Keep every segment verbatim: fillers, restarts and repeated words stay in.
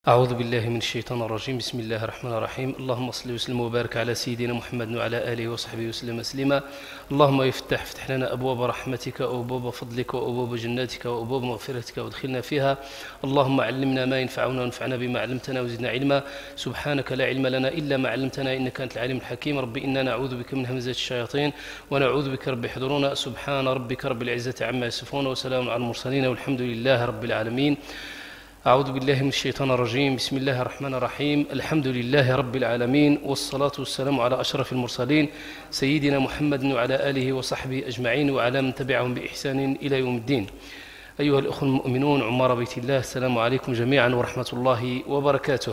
أعوذ بالله من الشيطان الرجيم. بسم الله الرحمن الرحيم. اللهم صل وسلم وبارك على سيدنا محمد وعلى آله وصحبه وسلم تسليما. اللهم يفتح افتح لنا أبواب رحمتك وأبواب فضلك وأبواب جناتك وأبواب مغفرتك وادخلنا فيها. اللهم علمنا ما ينفعنا وانفعنا بما علمتنا وزدنا علما. سبحانك لا علم لنا إلا ما علمتنا إنك أنت العليم الحكيم. ربي إنا نعوذ بك من همزات الشياطين ونعوذ بك رب يحضرون. سبحان ربك رب العزة عما يصفون وسلام على المرسلين والحمد لله رب العالمين. أعوذ بالله من الشيطان الرجيم. بسم الله الرحمن الرحيم. الحمد لله رب العالمين والصلاة والسلام على أشرف المرسلين سيدنا محمد وعلى آله وصحبه أجمعين وعلى من تبعهم بإحسان إلى يوم الدين. أيها الأخوة المؤمنون عمار بيت الله، السلام عليكم جميعا ورحمة الله وبركاته.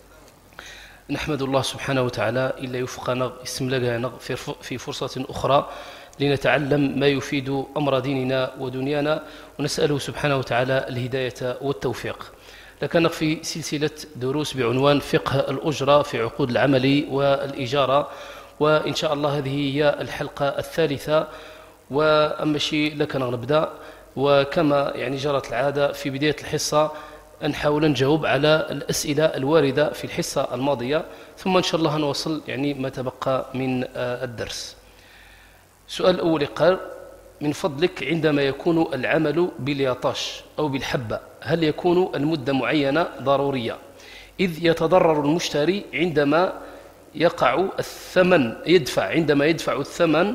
نحمد الله سبحانه وتعالى إلا يوفقنا استملاقنا في فرصة أخرى لنتعلم ما يفيد أمر ديننا ودنيانا، ونسأله سبحانه وتعالى الهداية والتوفيق. لكن في سلسلة دروس بعنوان فقه الأجرة في عقود العمل والإجارة، وإن شاء الله هذه هي الحلقة الثالثة. وأما شيء لكن نبدأ، وكما يعني جرت العادة في بداية الحصة نحاول نجاوب على الأسئلة الواردة في الحصة الماضية، ثم إن شاء الله نوصل يعني ما تبقى من الدرس. السؤال الأول قال: من فضلك، عندما يكون العمل باليطاش أو بالحبة هل يكون المدة معينة ضرورية؟ إذ يتضرر المشتري عندما يقع الثمن يدفع عندما يدفع الثمن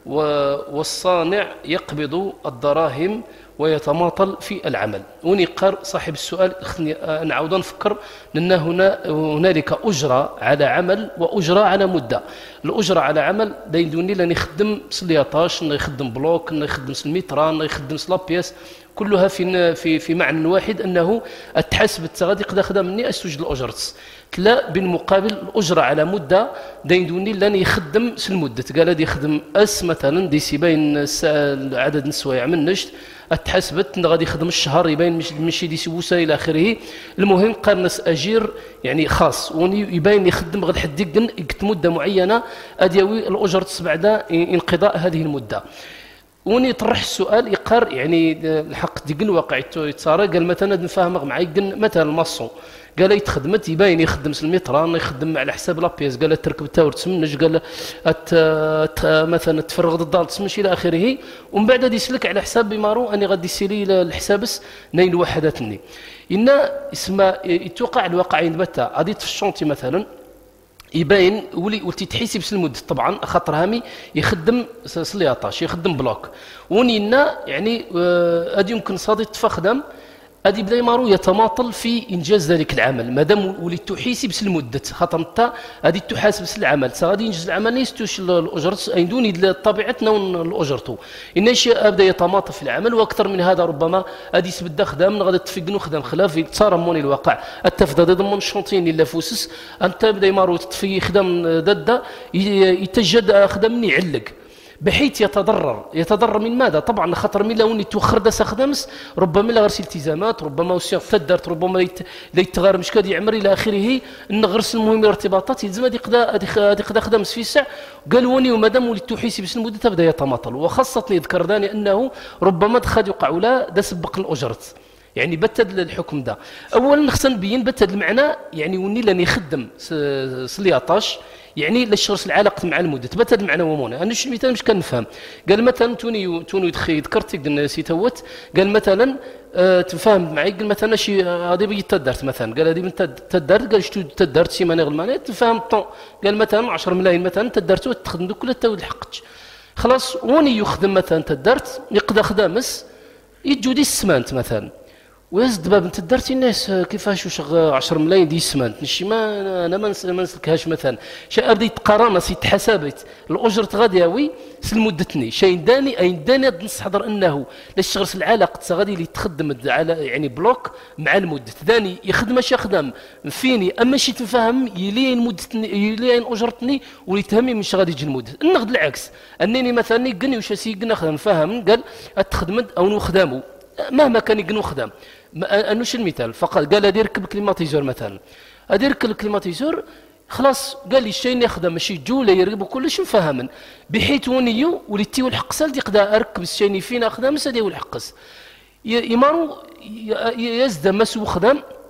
والصانع يقبض الدراهم ويتماطل في العمل. ونقر صاحب السؤال نعود نفكر أن هنا هنالك أجرة على عمل وأجرة على مدة. الأجرة على عمل دايدوني لأن يخدم سليطاش، يخدم بلوك، يخدم المتران، يخدم لابياس، كلها في في في معنى واحد، أنه التحاسب التغادي قد أخذ مني أسوج الأجرة. لا، بالمقابل الأجرة على مدة دايدوني لأن يخدم المدة. قال هذا يخدم أس مثلا دي سيبين عدد السوايع من نشت اتحسبت غادي يخدم الشهر يبين ماشي دي سبوسه الى اخره. المهم قارنس اجير يعني خاص وني يبين يخدم غير حد يقت مده معينه اديوي الاجره بعد انقضاء هذه المده. وني طرح السؤال يقار يعني الحق ديقن واقع يتصارى. قال مثلا نفهم معايا مثلا الماصون، قال يتخدمت يبين يخدم المتران، يخدم على حساب لابيس، قال تركب تاور تسمنج، قال مثلا تفرغ الدار تسمش الى اخره. ومن بعد غادي يسلك على حساب بمارو اني غادي يسيري الحسابس ناين وحداتني ان اسمها يتوقع الواقعين بتا غادي في الشونتي مثلا يبين ولي ولتي تحسب المده طبعا خاطر هامي يخدم سلياطاش يخدم بلوك ونينا يعني غادي يمكن صادي تفخدم هذه بدا يمارو يتماطل في انجاز ذلك العمل مادام وليت تحاسب المده خاطر انت غادي تحاسب العمل غادي ينجز العمل نيستوش الاجره ايدوني طبيعتنا الاجرته ان شيء بدا يتماطل في العمل. واكثر من هذا ربما غادي يسبد خدام غادي تفقنو خدام خلاف تصارموني الواقع التفضل ضمن الشونطين الا فوسس انت بدا يمارو تطفي خدام ضد يتجد خدام يعلق بحيث يتضرر يتضرر من ماذا؟ طبعا خاطر من لوني توخر دا خدامس ربما لا غرس التزامات، ربما وسيغ تدرت، ربما يتغير مش كادي يعمر الى اخره. ان غرس المهم الارتباطات يلزم هذه قدا هذه قدا خدامس في الساعه. قال وني ومادام وليت تحيسي بس المده تبدا يتماطل. وخاصه يذكر داني انه ربما دخل يوقع ولا دا سبق الاجره يعني بتد الحكم ده. اولا خصنا نبين بتد المعنى يعني وني لن يخدم سلياطاش يعني للشخص العلاقه مع المده بتد المعنى ومونه. انا شو مثال مش كنفهم. قال مثلا توني توني ذكرت الناس يتوت قال مثلا أه تفهم معي قال مثلا شي غادي بيجي تدرت مثلا قال هذه من تدرت قال شتو تدرت شي ماني غلمانه تفهم الطون قال مثلا عشرة ملايين مثلا تدرتو تخدم كل تاود الحقتش خلاص وني يخدم مثلا تدرت يقدر خدامس يجودي السمانت مثلا ويزد باب انت درتي الناس كيفاش واش عشرة ملايين دي سمانت نشي ما انا ما نسلكهاش مثلا شيء ابدا يتقارن يتحسبت الاجره غادي ياوي سلمدتني شيء داني اي داني نص حضر انه للشغل العلاقه غادي اللي تخدم على يعني بلوك مع المده داني يخدم اش يخدم فيني اما شي تفهم يلين مدتني يلين اجرتني ويتهمي مش غادي يجي المده النقد العكس انني مثلا قني واش سي قنا خدم فاهم قال تخدم او نخدمو مهما كان يقنو خدام انوش المثال فقط قال ادير ركب كليماتيزور مثلا ادير ركب الكليماتيزور خلاص قال لي الشيء يخدم ماشي جوله يركب كلش مفهما بحيث ونيو وليتي والحقسل يقدر اركب الشيء فينا خدام سدي والحقس يمارو يزد مسو خدام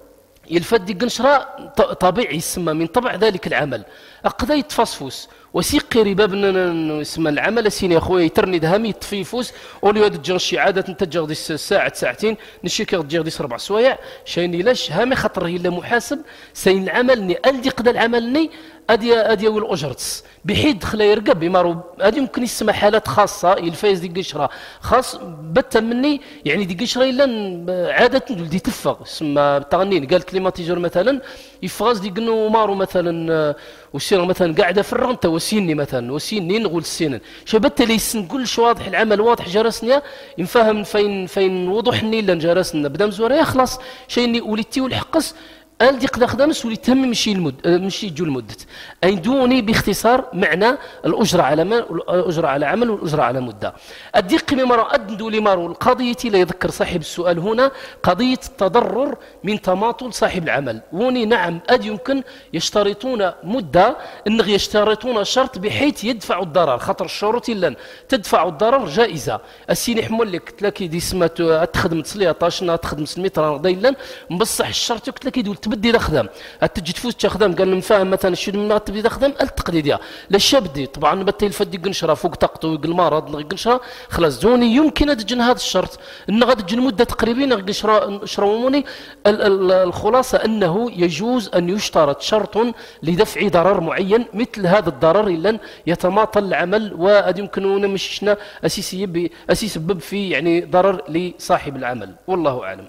يلفت دي قنشرة طبيعي يسمى من طبع ذلك العمل أقدا يتفصفوس وسيقي رباب يسمى العمل سين يا خويا يترني دهامي يطفيفوس اولي هاد الجرشي عادة تجغ دي ساعة ساعتين نشي كيغ دي ربع سوايع شايني لاش هامي خطر الا محاسب سين العمل ني الدي قدا العمل ني ادي ادي ول اجرتس بحيث دخل يرقب يمارو هذه يمكن يسمى حالات خاصه الفايز دي قشره خاص بت مني يعني دي قشره الا عاده دي تفغ يسمى تغنين قال كليماتيزور مثلا يفغاز دي قنو مارو مثلا وسير مثلا قاعده في الرنت وسيني مثلا وسيني نقول السنن شبت لي سن كلش واضح العمل واضح جرسني ينفهم فين فين وضوح ني الا جرسنا بدا مزوره يخلص شيني وليتي والحقص قال دي قدا خدام سولي تم مشي المد مشي جو المدة أي دوني باختصار معنى الأجرة على ما الأجرة على عمل والأجرة على مدة الدق مما أدندو لمارو القضية لا يذكر صاحب السؤال هنا قضية التضرر من تماطل صاحب العمل وني نعم أد يمكن يشترطون مدة إن يشترطون شرط بحيث يدفعوا الضرر خطر الشروط إلا تدفع الضرر جائزة السيني حمول لك تلاكي دي سمات تخدم تسلية طاشنا تخدم سميترا غديلا مبصح الشرط تلاكي دول تبدي تخدم تجي تفوت تخدم قال نفهم مثلا شنو ما تبدي تخدم التقليديه لا شابدي طبعا بتي الفدي قنشره فوق طاقته ويقل المرض قنشره خلاص زوني يمكن ادجن هذا الشرط ان غادي تجي المده تقريبا قنشره شروموني الخلاصه انه يجوز ان يشترط شرط لدفع ضرر معين مثل هذا الضرر الا يتماطل العمل وقد يمكن مشينا اساسي اساس سبب في يعني ضرر لصاحب العمل والله اعلم.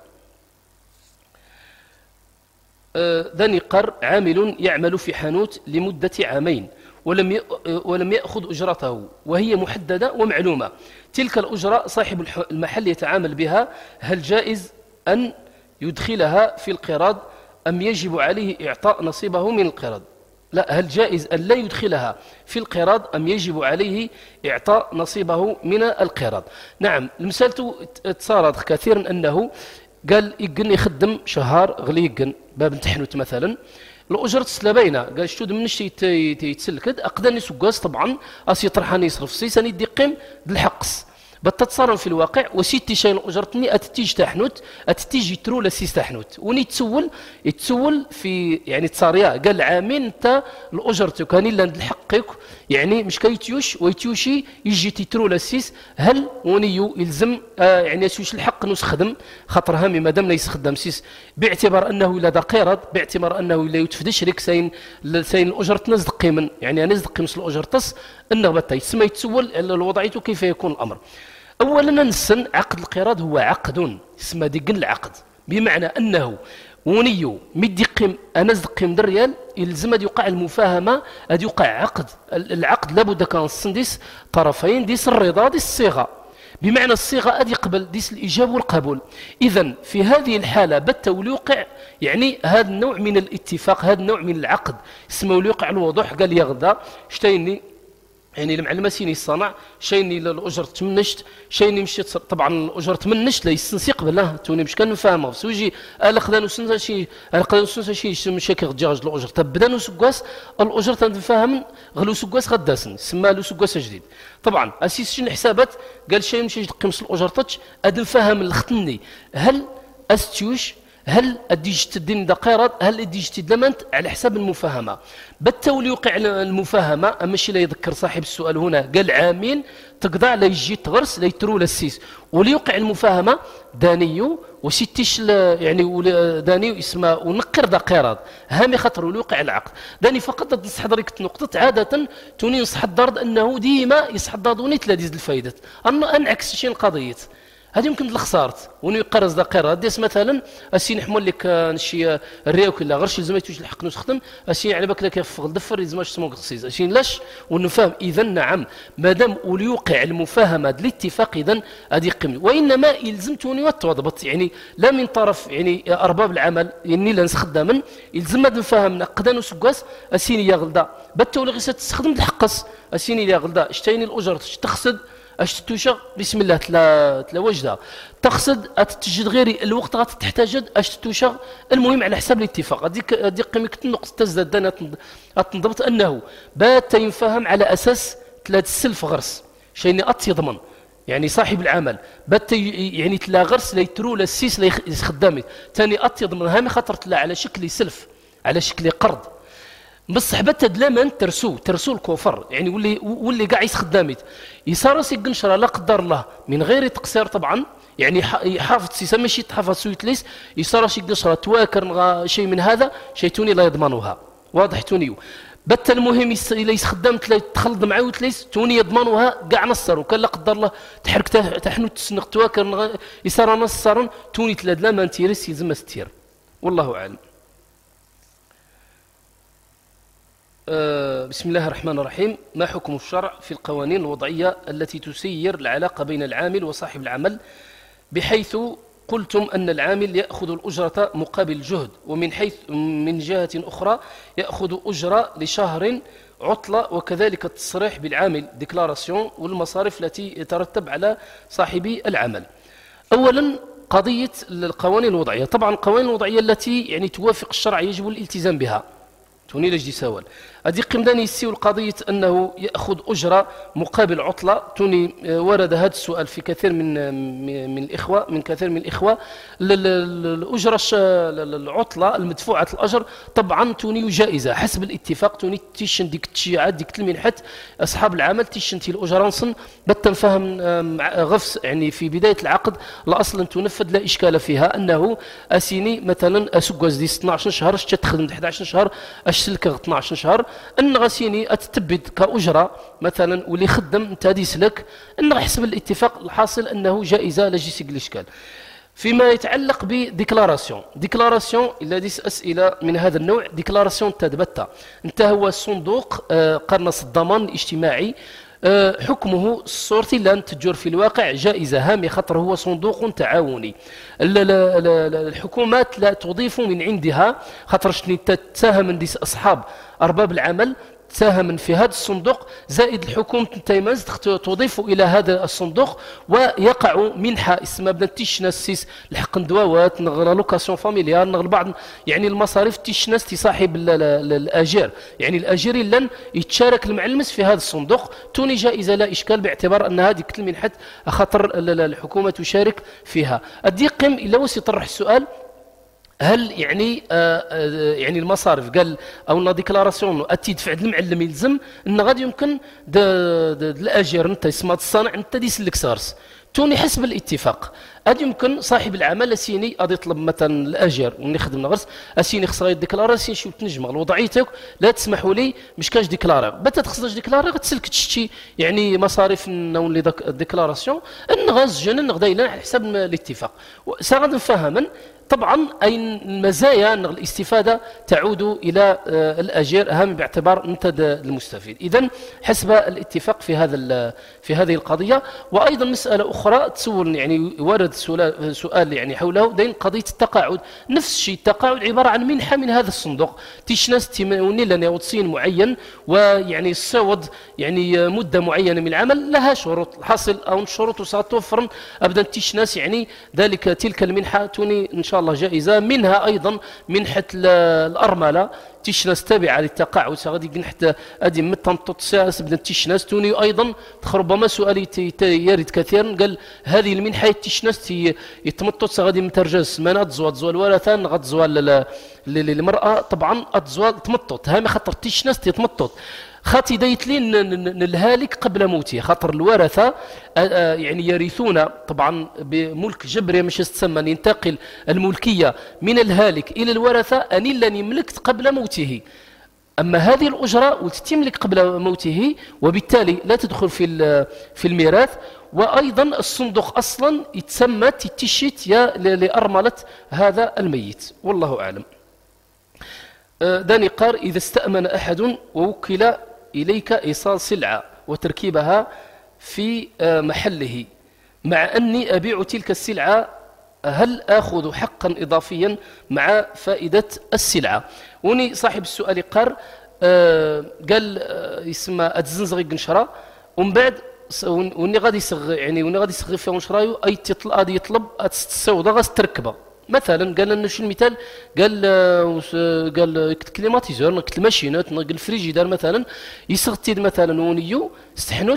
ذني قر عامل يعمل في حانوت لمدة عامين ولم ولم يأخذ أجرته وهي محددة ومعلومة تلك الأجرة صاحب المحل يتعامل بها هل جائز أن يدخلها في القراض أم يجب عليه إعطاء نصيبه من القراض؟ لا هل جائز أن لا يدخلها في القراض أم يجب عليه إعطاء نصيبه من القراض؟ نعم المسألة تصارد كثيرا أنه قال يقن يخدم شهر غلي يقن باب تحنوت مثلا الأجرة تسلبينا قال شتود منش يتسلكد أقدر يسقاس طبعا أسي طرحان يصرف سيسان يدقم بالحقص بتتصرف في الواقع وسيتي شيء أجرتني أتتيج تحنوت أتتيج يترو لسيس تحنوت وني تسول يتسول في يعني تصاريا قال عامين أنت الأجرة كان إلا الحقك يعني مش كيتيوش ويتيوشي يجي تيترو لسيس هل ونيو يلزم آه يعني يسويش الحق نسخدم خاطر هامي ما دام يستخدم سيس باعتبار أنه لا دقيرد باعتبار أنه لا يتفدش ريك سين سين الأجرة نزد قيمن يعني نزد قيمس الأجرة تص أنه بتا يسمى يتسول الوضعيته كيف يكون الأمر. أولا نسن عقد القراض هو عقد اسمه دقن العقد بمعنى أنه ونيو مدي قيم أنا قيم دريال يلزم أن يوقع المفاهمة أن يوقع عقد العقد لابد كان السندس طرفين ديس الرضا ديس الصيغة بمعنى الصيغة أدي قبل ديس الإجابة والقبول إذن في هذه الحالة بت وليوقع يعني هذا النوع من الاتفاق هذا النوع من العقد اسمه وليوقع الوضوح قال يغضى اشتيني يعني المعلمة سيني الصنع شيني الأجرة تمنشت شيني مشيت طبعا الأجرة تمنشت لا يستنسي قبلها توني مش كان نفهمها سويجي ألقدا نسنسا شي ألقدا نسنسا شي مشي كيرجعج الأجرة تبدا نسقاس الأجرة تنفهم غلو سقاس غداسن سما له سقاس جديد طبعا أسيس شنو حسابات قال شي مشي قيمس الأجرة تاتش أد نفهم الختني هل أستيوش هل أديجت الدين دقيرة هل أديجت دلمنت على حساب المفاهمة بالتولي يوقع المفاهمة أما شي لا يذكر صاحب السؤال هنا قال عامين تقضع لا يجي تغرس لا يترو للسيس وليوقع المفاهمة دانيو وستيش يعني دانيو اسمه ونقر دقيرات هامي خطر وليوقع العقد داني فقط نصح دريك نقطة عادة توني نصح الدرد أنه ديما يصح دوني تلاديز الفايدة أنا أنعكس شي القضية هذه يمكن الخسارت وني قرز دقيقه ديس مثلا اسي نحمل لك نشي الريو كلا غير شي زعما توش الحق نستخدم اسي على بالك لك يفغ الدفر يزماش سموك قصيز اسي لاش ونفهم اذا نعم مادام وليوقع المفاهمه الاتفاق اذا هذه قيمه وانما يلزمتوني وتضبط يعني لا من طرف يعني ارباب العمل يعني لا نستخدم يلزم هذا نفهم قدا نسقاس اسيني يا غلدا بتولي غير تستخدم الحقص اسيني يا غلدا اشتيني الاجره تخسد اش تتوشا بسم الله تلا تلا وجده تقصد اتتجد غيري الوقت غتحتاج اش تتوشا المهم على حساب الاتفاق هذيك هذيك قيمه النقطه تزداد انا تنضبط انه بات ينفهم على اساس ثلاث سلف غرس شيني ات يضمن يعني صاحب العمل بات يعني تلا غرس لا يترو لا السيس لا خدامي ثاني اطيض من هامي خاطر تلا على شكل سلف على شكل قرض بصح بات لا من ترسو ترسو الكفر يعني واللي واللي كاع يخداميت يصار سي قنشره لا قدر الله من غير تقصير طبعا يعني يحافظ سيسا ماشي تحافظ سويت ليس يصار شي قنشره تواكر شيء من هذا شيء توني لا يضمنوها واضح تونيو بت المهم الا يخدم تخلط معاه تليس توني يضمنوها كاع نصر وكان لا قدر الله تحرك تحنو تسنق تواكر يصار نصرا توني تلاد لا ما نتيرس يلزم ستير والله اعلم. أه بسم الله الرحمن الرحيم. ما حكم الشرع في القوانين الوضعية التي تسير العلاقة بين العامل وصاحب العمل بحيث قلتم أن العامل يأخذ الأجرة مقابل الجهد ومن حيث من جهة أخرى يأخذ أجرة لشهر عطلة وكذلك التصريح بالعامل ديكلاراسيون والمصاريف التي يترتب على صاحب العمل. أولا قضية القوانين الوضعية، طبعا القوانين الوضعية التي يعني توافق الشرع يجب الالتزام بها توني لجدي سوال أدي قمداني يسيو القضية أنه يأخذ أجرة مقابل عطلة توني ورد هذا السؤال في كثير من من الإخوة من كثير من الإخوة الأجرة العطلة المدفوعة الأجر طبعا توني جائزة حسب الاتفاق توني تيشن ديك التشيعات ديك المنحت أصحاب العمل تيشن تي الأجرة نصن بتنفهم غفص يعني في بداية العقد لا أصلا تنفذ لا إشكال فيها أنه أسيني مثلا أسوق دي اثنا عشر شهر تخدم أحد عشر شهر أشتلك اثنا عشر شهر ان غسيني اتتبد كاجره مثلا واللي خدم انت لك ان حسب الاتفاق الحاصل انه جائزه لا يجي الاشكال. فيما يتعلق بديكلاراسيون ديكلاراسيون الا ديس اسئله من هذا النوع ديكلاراسيون تدبتا انت هو صندوق قرنص الضمان الاجتماعي حكمه الصورتي لن تجر في الواقع جائزة هامة خطر هو صندوق تعاوني الحكومات لا تضيف من عندها خطر تساهم من أصحاب أرباب العمل تساهم في هذا الصندوق زائد الحكومة تيمز تضيف إلى هذا الصندوق ويقع منحة اسمها بدنا تيشناس الحق ندواوات نغلا لوكاسيون فاميليال نغل بعض يعني المصاريف تيشناس تصاحب الأجير يعني الأجير لن يتشارك المعلمس في هذا الصندوق توني جائزة لا إشكال باعتبار أن هذه المنحة خطر الحكومة تشارك فيها. أديقم إلا وسي يطرح السؤال هل يعني آه يعني المصارف قال او لا ديكلاراسيون اتي دفع المعلم يلزم ان غادي يمكن الاجير انت اسمها الصانع انت ديس لك سارس توني حسب الاتفاق غادي يمكن صاحب العمل اسيني غادي يطلب مثلا الاجير ونخدم نغرس اسيني خصها ديكلاراسيون شي تنجم وضعيتك لا تسمحوا لي مش كاش ديكلارا بتا تخصش ديكلارا غتسلك تشتي يعني مصاريف نون لي ديكلاراسيون ان غاز جن غدا على حسب الاتفاق ساغاد نفهما طبعا أي المزايا الاستفادة تعود إلى الأجير أهم باعتبار أنت المستفيد. إذن حسب الاتفاق في هذا في هذه القضية. وأيضا مسألة أخرى تسول يعني ورد سؤال يعني حوله دين قضية التقاعد نفس الشيء التقاعد عبارة عن منحة من هذا الصندوق تيش ناس تيموني لنا وتصين معين ويعني الصوت يعني مدة معينة من العمل لها شروط الحاصل أو شروط ستوفر أبدا تيش ناس يعني ذلك تلك المنحة توني إن شاء الله جائزة منها أيضا منحة الأرملة تيشناس تابعة للتقاعد سغادي حتى أدي متنطط ساس بدنا تيشناس توني أيضا ربما سؤالي يرد كثيرا قال هذه المنحة تيشناس يتمطط سغادي مترجز سمانات زوال زوال ورثان غد زوال للمرأة طبعا أتزوال تمطط هامي خطر تيشناس تتمطط خاطي دايت لي الهالك قبل موته خاطر الورثه يعني يرثون طبعا بملك جبري مش تسمى ينتقل الملكيه من الهالك الى الورثه ان لن يملك قبل موته. اما هذه الاجره وتتملك قبل موته وبالتالي لا تدخل في في الميراث. وايضا الصندوق اصلا يتسمى تيشيت يا لارمله هذا الميت والله اعلم. داني قار اذا استامن احد ووكل إليك إيصال سلعة وتركيبها في محله مع أني أبيع تلك السلعة هل آخذ حقا إضافيا مع فائدة السلعة؟ وني صاحب السؤال قال آه قال آه يسمى أتزنزغي قنشرة ومن بعد وني غادي يصغ يعني وني غادي يصغي فيها ونشرايو أي تطلب غادي يطلب السوداء غاز تركبه مثلا قال لنا شو المثال قال قال كليماتيزور نقل الماشينات نقل الفريجيدار مثلا يسغتيد مثلا ونيو استحنوت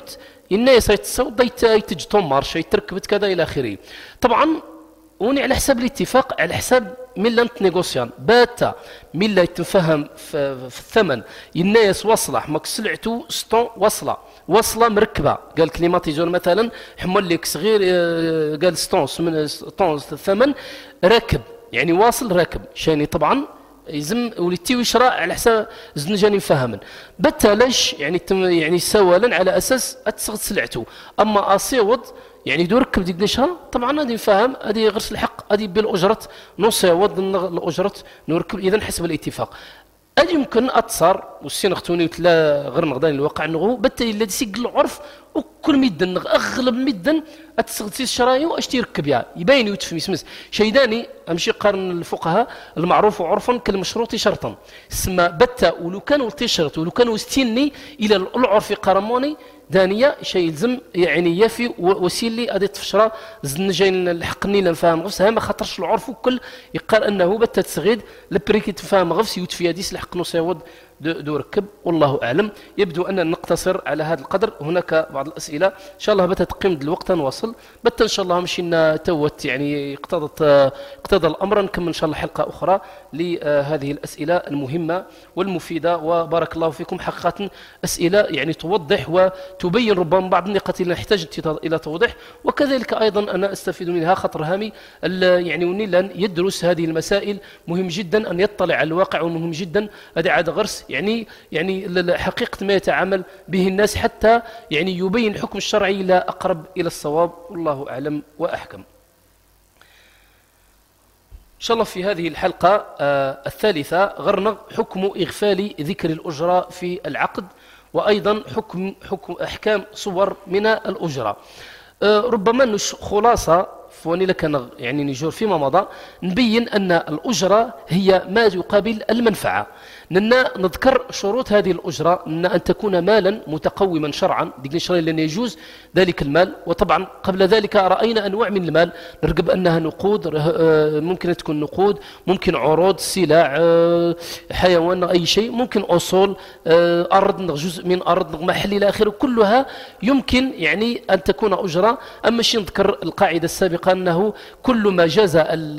الناس يتصود يتجتمر شيء تركبت كذا الى اخره. طبعا وني على حساب الاتفاق، على حساب ملا نتنيغوسيان باتا ملا يتفهم في, في الثمن الناس وصله ماك سلعتو ستون وصله وصله مركبه، قال كليماتيزور مثلا حمل لك صغير قال ستون من ستون الثمن راكب يعني واصل راكب شاني طبعا يزم وليتي ويشرى على حساب زنجاني فهما بتلاش يعني يعني سوالا على اساس اتسغد سلعته. اما اصيود يعني دو ركب ديك نشها طبعا غادي نفهم هذه غرس الحق هذه بالاجره نصيود الاجره نركب اذا حسب الاتفاق. هذه يمكن اتصار والسين اختوني وتلا غير نغدان الواقع نغو بالتالي الذي سيق العرف وكل مدن اغلب مدن اتسغد الشرايو واش تيركب يا يبين يتفهم يسمس شيداني امشي قارن الفقهاء المعروف عرفا كالمشروط شرطا سما بتا ولو كانوا تشرط ولو كانوا استني الى العرف قرموني دانية شيء يلزم يعني يفي وسيلي ادي تفشرا زنجين الحقني لنفهم غفس ها ما خاطرش العرف وكل يقال انه بتا تسغيد لبريكي تفهم غفس يوتفي هذيس الحق نصيود دو ركب والله اعلم. يبدو ان نقتصر على هذا القدر. هناك بعض الاسئله ان شاء الله بتا تقيم الوقت نواصل بتا ان شاء الله مشينا توت يعني اقتضت اقتضى الامر نكمل ان شاء الله حلقه اخرى لهذه الاسئله المهمه والمفيده. وبارك الله فيكم حقيقه اسئله يعني توضح وتبين ربما بعض النقاط اللي نحتاج الى توضيح، وكذلك ايضا انا استفيد منها خطر هامي يعني ونيلا يدرس هذه المسائل مهم جدا ان يطلع على الواقع ومهم جدا هذا عاد غرس يعني يعني حقيقة ما يتعامل به الناس حتى يعني يبين الحكم الشرعي لا أقرب إلى الصواب والله أعلم وأحكم. إن شاء الله في هذه الحلقة آه الثالثة غرنا حكم إغفال ذكر الأجرة في العقد، وأيضا حكم حكم أحكام صور من الأجرة. آه ربما نش خلاصة فوني لك يعني نجور فيما مضى نبين أن الأجرة هي ما يقابل المنفعة. ننا نذكر شروط هذه الأجرة أن, أن تكون مالا متقوما شرعا ديك نشري لن يجوز ذلك المال. وطبعا قبل ذلك رأينا أنواع من المال نرقب أنها نقود ممكن تكون نقود ممكن عروض سلع حيوان أي شيء ممكن أصول أرض جزء من أرض محل إلى آخره كلها يمكن يعني أن تكون أجرة. أما شيء نذكر القاعدة السابقة أنه كل ما جاز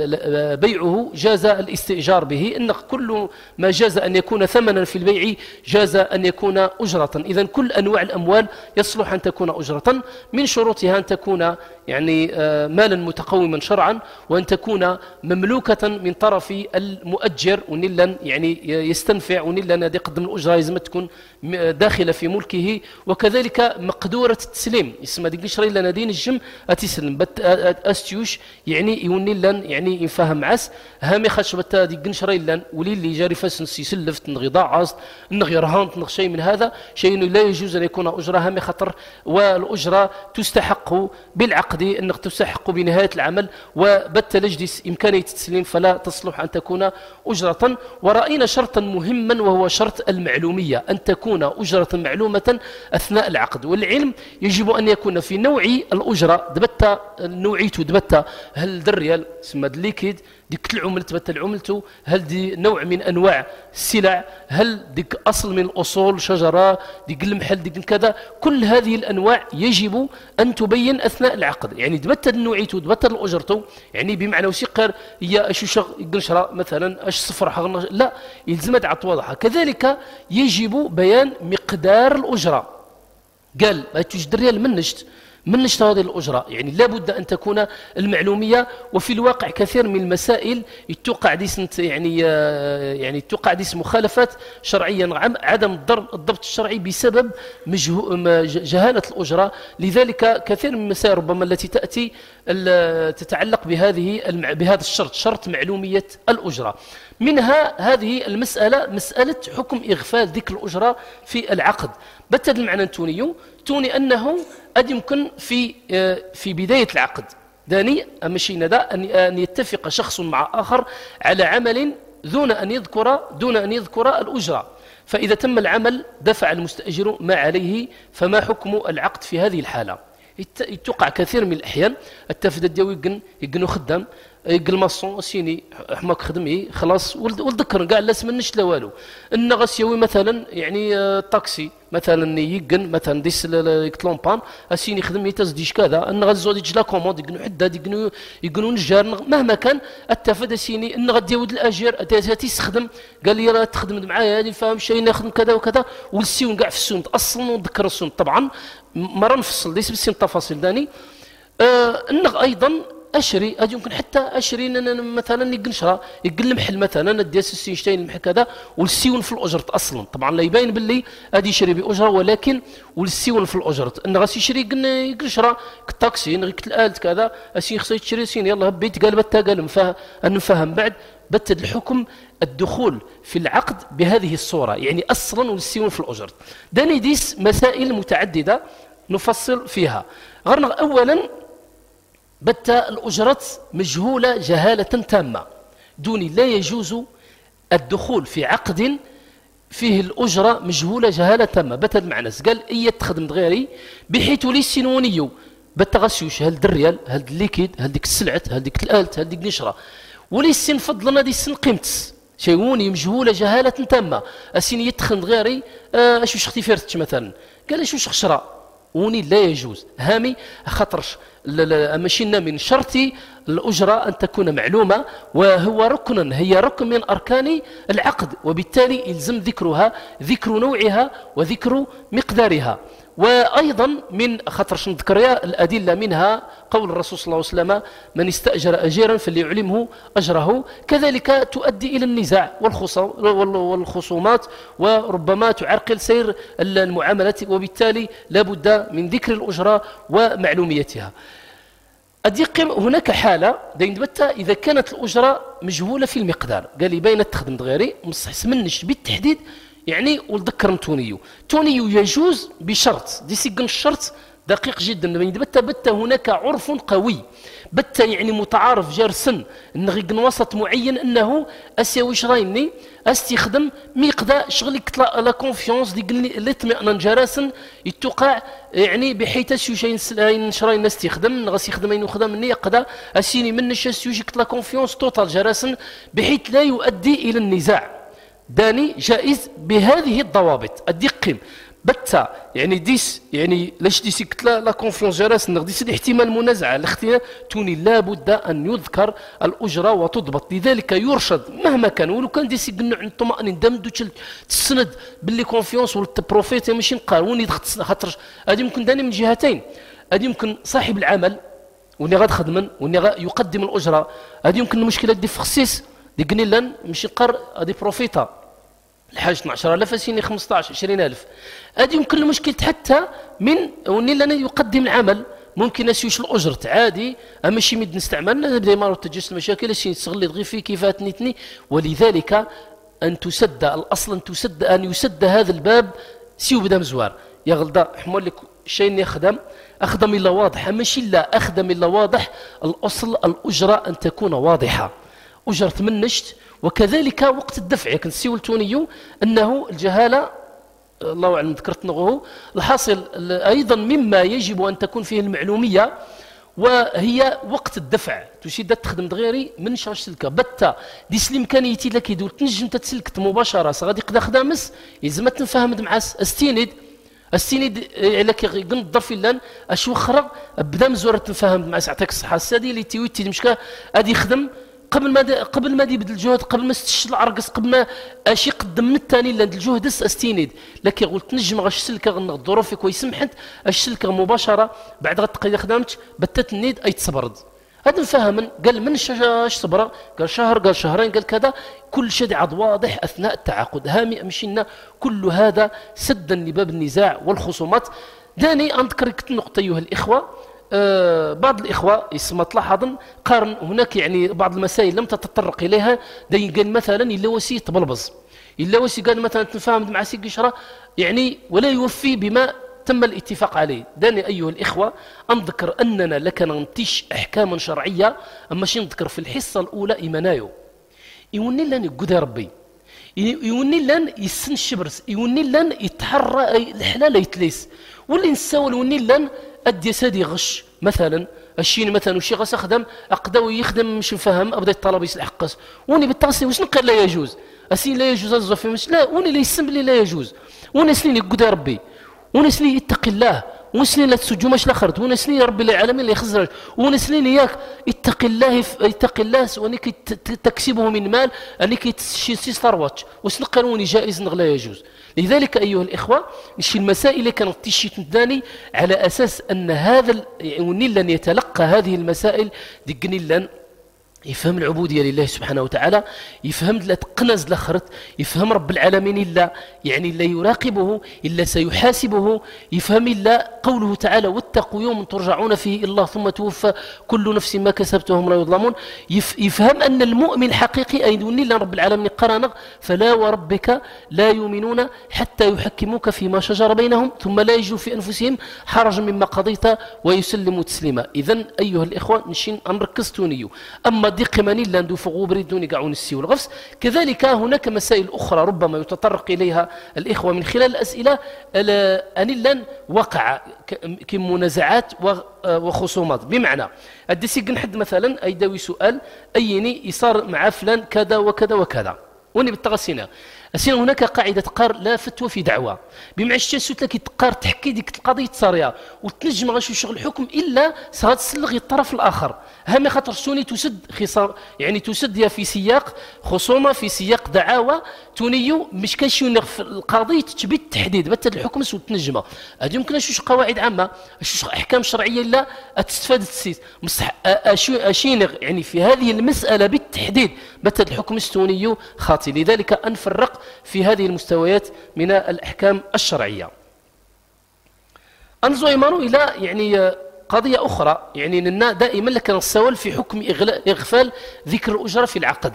بيعه جاز الاستئجار به إن كل ما جاز أن يكون ثمنا في البيع جاز أن يكون أجرة. إذن كل أنواع الأموال يصلح أن تكون أجرة. من شروطها أن تكون يعني مالا متقوما شرعا وأن تكون مملوكة من طرف المؤجر ونلا يعني يستنفع ونلا يقدم الأجرة لازم تكون داخلة في ملكه، وكذلك مقدورة التسليم اسمها ديك شري لنا دين الجم أتسلم بت أستيوش يعني يونلا يعني يفهم عس هامي خش بتا ديك نشري لنا ولي اللي جاري فاس يسلفت نغي ضاعست نغي رهانت نغ شيء من هذا شيء لا يجوز أن يكون أجرة هامي خطر. والأجرة تستحق بالعقد أنك تستحق بنهاية العمل وبت لجدس إمكانية التسليم فلا تصلح أن تكون أجرة. ورأينا شرطا مهما وهو شرط المعلومية أن تكون أجرة معلومة أثناء العقد. والعلم يجب أن يكون في نوع الأجرة دبت نوعيته دبت هل دريال سما دليكيد ديك العملة تبت العملته هل دي نوع من أنواع السلع هل ديك أصل من الأصول شجرة ديك المحل ديك كذا كل هذه الأنواع يجب أن تبين أثناء العقد. يعني دبت نوعيته دبت الأجرته يعني بمعنى وسيقر هي أش شغ قنشرة مثلا أش صفر حغنا لا يلزم دعت واضحة. كذلك يجب بيان مقدار الأجرة قال ما توجد ريال من نشت من نشت هذه الأجرة يعني لابد أن تكون المعلومية. وفي الواقع كثير من المسائل يتوقع ديس يعني يعني يتوقع ديس مخالفات شرعيا عدم الضبط الشرعي بسبب جهالة الأجرة. لذلك كثير من المسائل ربما التي تأتي تتعلق بهذه بهذا الشرط شرط معلومية الأجرة. منها هذه المسألة مسألة حكم إغفال ذكر الأجرة في العقد. بتد المعنى التوني توني أنه قد يمكن في في بداية العقد داني مشينا دا أن يتفق شخص مع آخر على عمل دون أن يذكر دون أن يذكر الأجرة. فإذا تم العمل دفع المستأجر ما عليه فما حكم العقد في هذه الحالة؟ يتوقع كثير من الأحيان التفدد ديالو يقن يقنو خدام يقل ماسون سيني حماك خدمي خلاص والذكر كاع لا سمنش لا والو ان غسيوي مثلا يعني طاكسي مثلا يقن مثلا ديس كلومبان اسيني خدمي تزديش كذا ان غزو ديج لا كوموند يقنو حدا يقنو يقنو نجار مهما كان التفاد سيني ان غادي يود الاجير تستخدم قال لي راه تخدم معايا هذه فاهم شي نخدم كذا وكذا والسيون كاع في السون اصلا ونذكر السون طبعا ما راه نفصل ليس بس التفاصيل داني آه انغ ايضا اشري هذه يمكن حتى اشري مثلا يقنشرا يقل المحل مثلا ندي ستين شتين المحل كذا والسيون في الاجره اصلا طبعا لا يبين باللي غادي يشري باجره ولكن والسيون في الاجره ان غاسي يشري يقنشرا كطاكسي نغيك الالت كذا اسي خصو يشري سين يلاه بيت قال بتا قال نفهم نفهم بعد بتد الحكم الدخول في العقد بهذه الصوره يعني اصلا والسيون في الاجره داني ديس مسائل متعدده نفصل فيها غير اولا بت الأجرة مجهولة جهالة تامة دوني لا يجوز الدخول في عقد فيه الأجرة مجهولة جهالة تامة بت المعنى قال إيا تخدم غيري بحيث لي سينونيو بت غسيوش هل الريال هل الليكيد هل ديك السلعة هل ديك الآلت هل ديك نشرة ولي السن فضلنا دي السن قيمت شيوني مجهولة جهالة تامة أسين يتخن غيري أشو شختي فيرتش مثلا قال أشو شخشرة وني لا يجوز هامي خطرش ماشينا من شرط الأجرة أن تكون معلومة وهو ركن هي ركن من أركان العقد وبالتالي يلزم ذكرها ذكر نوعها وذكر مقدارها وأيضا من خطرش نذكر الأدلة منها قول الرسول صلى الله عليه وسلم من استأجر أجيرا فليعلمه أجره كذلك تؤدي إلى النزاع والخصومات وربما تعرقل سير المعاملة وبالتالي لا بد من ذكر الأجرة ومعلوميتها هناك حالة إذا كانت الأجرة مجهولة في المقدار قال لي بين تخدم غيري مصحس منش بالتحديد يعني والذكر تونيو تونيو يجوز بشرط دي سيقن الشرط دقيق جدا بت بت هناك عرف قوي بت يعني متعارف جارسن ان غيقن وسط معين انه اسيوي شرايني استخدم مقدار شغلك لا كونفيونس دي الاطمئنان جارسن يتوقع يعني بحيث سيوشين شراين نستخدم غاس يخدم يخدم مني قدا اسيني من سيوجيك لا كونفيونس توتال جارسن بحيث لا يؤدي الى النزاع داني جائز بهذه الضوابط الدقيم بتا يعني ديس يعني لاش ديس لا لا كونفيونس جراس ديس الاحتمال المنازعه الاختيار توني لابد ان يذكر الاجره وتضبط لذلك يرشد مهما كان ولو كان ديس قلنا الطمأنينه دام تسند باللي كونفيونس والبروفيت ماشي نقاروني خاطر هذه يمكن داني من جهتين هذه يمكن صاحب العمل وني غاد خدمن وني يقدم الاجره هذه يمكن المشكله دي في خصيص دي قني لان ماشي قار هذه بروفيتا الحاج اثنا عشر ألف سيني خمسطاش عشرين ألف هذه يمكن المشكل حتى من وني لنا يقدم العمل ممكن اسيوش الاجره عادي اما شي مد نستعمل نبدا ما تجلس المشاكل شي نستغل غير في كيفات نيتني ولذلك ان تسد الاصل ان تسد ان يسد هذا الباب سيو بدا مزوار يا غلدا حمول لك شيء يخدم اخدم الا واضح ماشي لا اخدم الا واضح الاصل الاجره ان تكون واضحه اجره منشت وكذلك وقت الدفع كنسيو التونيو انه الجهاله الله اعلم ذكرت نغوه الحاصل ايضا مما يجب ان تكون فيه المعلوميه وهي وقت الدفع تشيد تخدم دغيري من شاش سلكه بتا ديس الامكانيتي لك يدور تنجم تتسلكت مباشره غادي يقدا خدامس يلزم تنفهم مع استيند استيند لك قنضر في اللان اشو اخرى بدا مزوره تنفهم مع ساعتك الصحه السادي اللي تيوتي مشكا غادي يخدم قبل ما قبل ما يبذل الجهد قبل ما يستشل العرقص قبل ما اش يقدم من الثاني لهذا الجهد استيند لكن قلت نجم غاش سلكه الظروف كويس سمحت اش سلكه مباشره بعد غتقيد خدامتك بتت النيد اي تصبرد هذا نفهم قال من اش صبره قال شهر قال شهرين قال كذا كل شيء عاد واضح اثناء التعاقد هامي مشينا كل هذا سدا لباب النزاع والخصومات داني انذكر النقطه ايها الاخوه آه بعض الإخوة يسمى تلاحظن قارن هناك يعني بعض المسائل لم تتطرق إليها داين قال مثلا إلا وسي تبلبز إلا وسي قال مثلا تفاهم مع سيق شرا يعني ولا يوفي بما تم الاتفاق عليه داني أيها الإخوة أنذكر أننا لك ننتش أحكاما شرعية أما شي نذكر في الحصة الأولى إيمانايو يوني لن يقود ربي يوني لن يسن الشبرس يوني لن يتحرى الحلال يتليس واللي نساول يوني لن أدي سادي غش مثلا الشين مثلا وشي غاس خدم اقداو يخدم مش مفهم ابدا الطلب يسلحقس وني بالتاصي واش نقال لا يجوز اسين لا يجوز الزوفي مش لا وني لا يسم لي لا يجوز ونسني يقود ربي ونسني يتق الله ونسني لا تسجو ماش لاخرت ونسني ربي العالمين اللي يخزرج ونسني ياك اتق الله اتق الله وانك تكسبه من مال انك تشي ثروات وسنقال وني جائز لا يجوز. لذلك أيها الإخوة نشي المسائل اللي كانت تشي تداني على أساس أن هذا يعني لن يتلقى هذه المسائل دقني لن يفهم العبودية لله سبحانه وتعالى يفهم لا تقنز لخرت يفهم رب العالمين إلا يعني لا يراقبه إلا سيحاسبه يفهم إلا قوله تعالى واتقوا يوم ترجعون فيه إلى الله ثم توفى كل نفس ما كسبت وهم لا يظلمون يفهم أن المؤمن حقيقي أي دون إلا رب العالمين قرانه فلا وربك لا يؤمنون حتى يحكموك فيما شجر بينهم ثم لا يجدوا في أنفسهم حرج مما قضيت ويسلموا تسليما. إذن أيها الإخوة نشين أنركز تونيو أما دي قماني لاندو فغو بريدوني قاعون السيو الغفص. كذلك هناك مسائل أخرى ربما يتطرق إليها الإخوة من خلال الأسئلة أن لن وقع كمنازعات وخصومات بمعنى الدسي قنحد مثلا أي داوي سؤال أيني يصار مع فلان كذا وكذا وكذا وني بالتغسينة أسين هناك قاعدة قار لا فتوى في دعوة بمعنى الشاسوت لك تقار تحكي ديك القضية تصاريها وتنجم غاشو شغل الحكم إلا سغاد تسلغ الطرف الآخر هم خاطر سوني تسد خصام يعني تسد يا في سياق خصومة في سياق دعاوى تونيو مش كاش ينغف القضية تشبي التحديد بتد الحكم سو تنجمة هذه يمكن أشوش قواعد عامة أشوش أحكام شرعية لا تستفاد السيس مصح أشو أشينغ يعني في هذه المسألة بالتحديد بتد الحكم السونيو خاطئ. لذلك أنفرق في هذه المستويات من الأحكام الشرعية. أنظر إيمانه إلى يعني قضية أخرى يعني لنا دائما لك نسول في حكم إغفال ذكر الأجرة في العقد.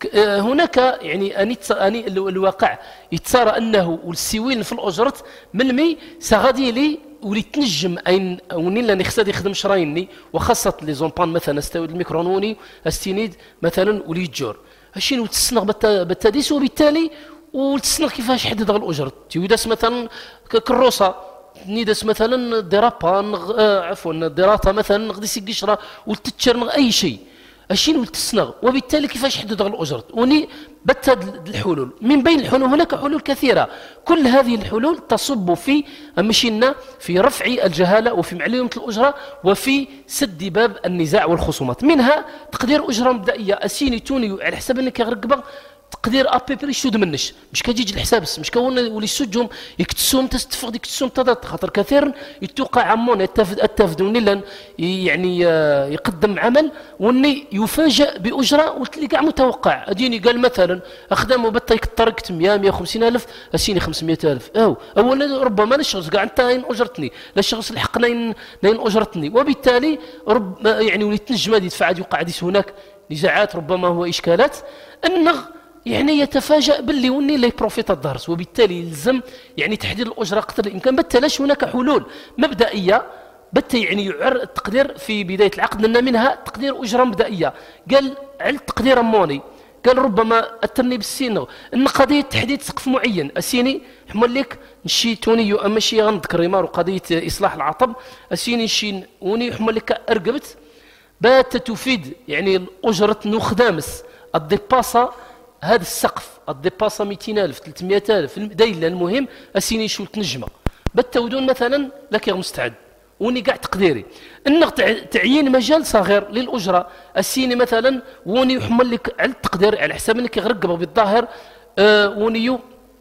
هناك يعني أني الواقع يتصار أنه والسوين في الأجرة من مي سغادي لي ولي تنجم أين ونين لاني خصادي يخدم شرايني وخاصة لي زومبان مثلا استوي الميكرونوني استينيد مثلا ولي جور هاشين وتسنغ بالتاديس وبالتالي وتسنغ كيفاش حدد الأجرة تيوداس مثلا كروسة نيدس مثلا درابا آه عفوا دراطة مثلا غادي يسقي شرا وتتشر أي شيء أشين وتسنغ وبالتالي كيفاش حدد الأجرة وني بتد الحلول من بين الحلول هناك حلول كثيرة كل هذه الحلول تصب في مشينا في رفع الجهالة وفي معلومة الأجرة وفي سد باب النزاع والخصومات. منها تقدير أجرة مبدئية أسيني توني على حسب أنك غرقبة تقدير ابيبري شود منش مش كتجي الحساب مش كون ولي سجهم يكتسوم تستفق يكتسوم تضاد خاطر كثير يتوقع عمون التفدوني لان يعني يقدم عمل وني يفاجئ باجره واللي كاع متوقع اديني قال مثلا اخدم وبطا يكثر مية مية وخمسين الف اسيني خمسمية الف او اولا ربما الشخص كاع انت نين اجرتني لا الشخص لحق نين نين اجرتني وبالتالي رب يعني ولي تنجم هذه دفع يوقع حديث هناك نزاعات ربما هو اشكالات النغ يعني يتفاجأ باللي وني لا يبروفيت الدرس وبالتالي يلزم يعني تحديد الأجرة قدر الإمكان بتلاش هناك حلول مبدئية بت يعني يعر التقدير في بداية العقد لأن منها تقدير أجرة مبدئية قال على التقدير أموني قال ربما أترني بالسين أن قضية تحديد سقف معين أسيني حمل لك نشي توني أما شي غنذكر ريمار وقضية إصلاح العطب أسيني نشي وني حمل لك أرقبت بات تفيد يعني الأجرة نخدامس الدباسة هذا السقف الدباسة مئتين ألف ثلاثمية ألف دايلا المهم أسيني شو تنجمة بالتودون مثلا لك يا مستعد وني قاع تقديري انك تعيين مجال صغير للأجرة أسيني مثلا وني يحمل لك على التقدير على حساب انك يغرقبه بالظاهر آه ونيو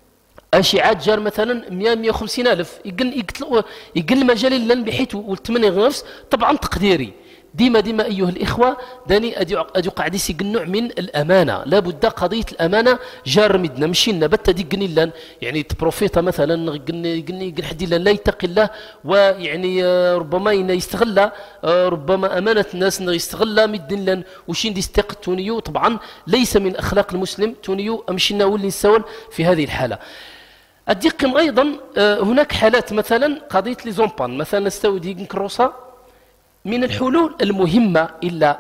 اشعاعات جار مثلا مية مية وخمسين ألف يقل يقل المجال اللي بحيث والثمانية نفس طبعا تقديري ديما ديما أيها الإخوة داني أدي قاعد يسيق النوع من الأمانة لابد قضية الأمانة جار مدنا مشينا بتا دي قني يعني تبروفيتا مثلا قني قني قن حد لا يتقي الله ويعني ربما يستغل ربما أمانة الناس يستغل مدن لن وشين دي استيق تونيو طبعا ليس من أخلاق المسلم تونيو أمشينا واللي نسول في هذه الحالة. أديكم أيضا هناك حالات مثلا قضية لي زومبان مثلا نستودي كروسا من الحلول المهمة إلا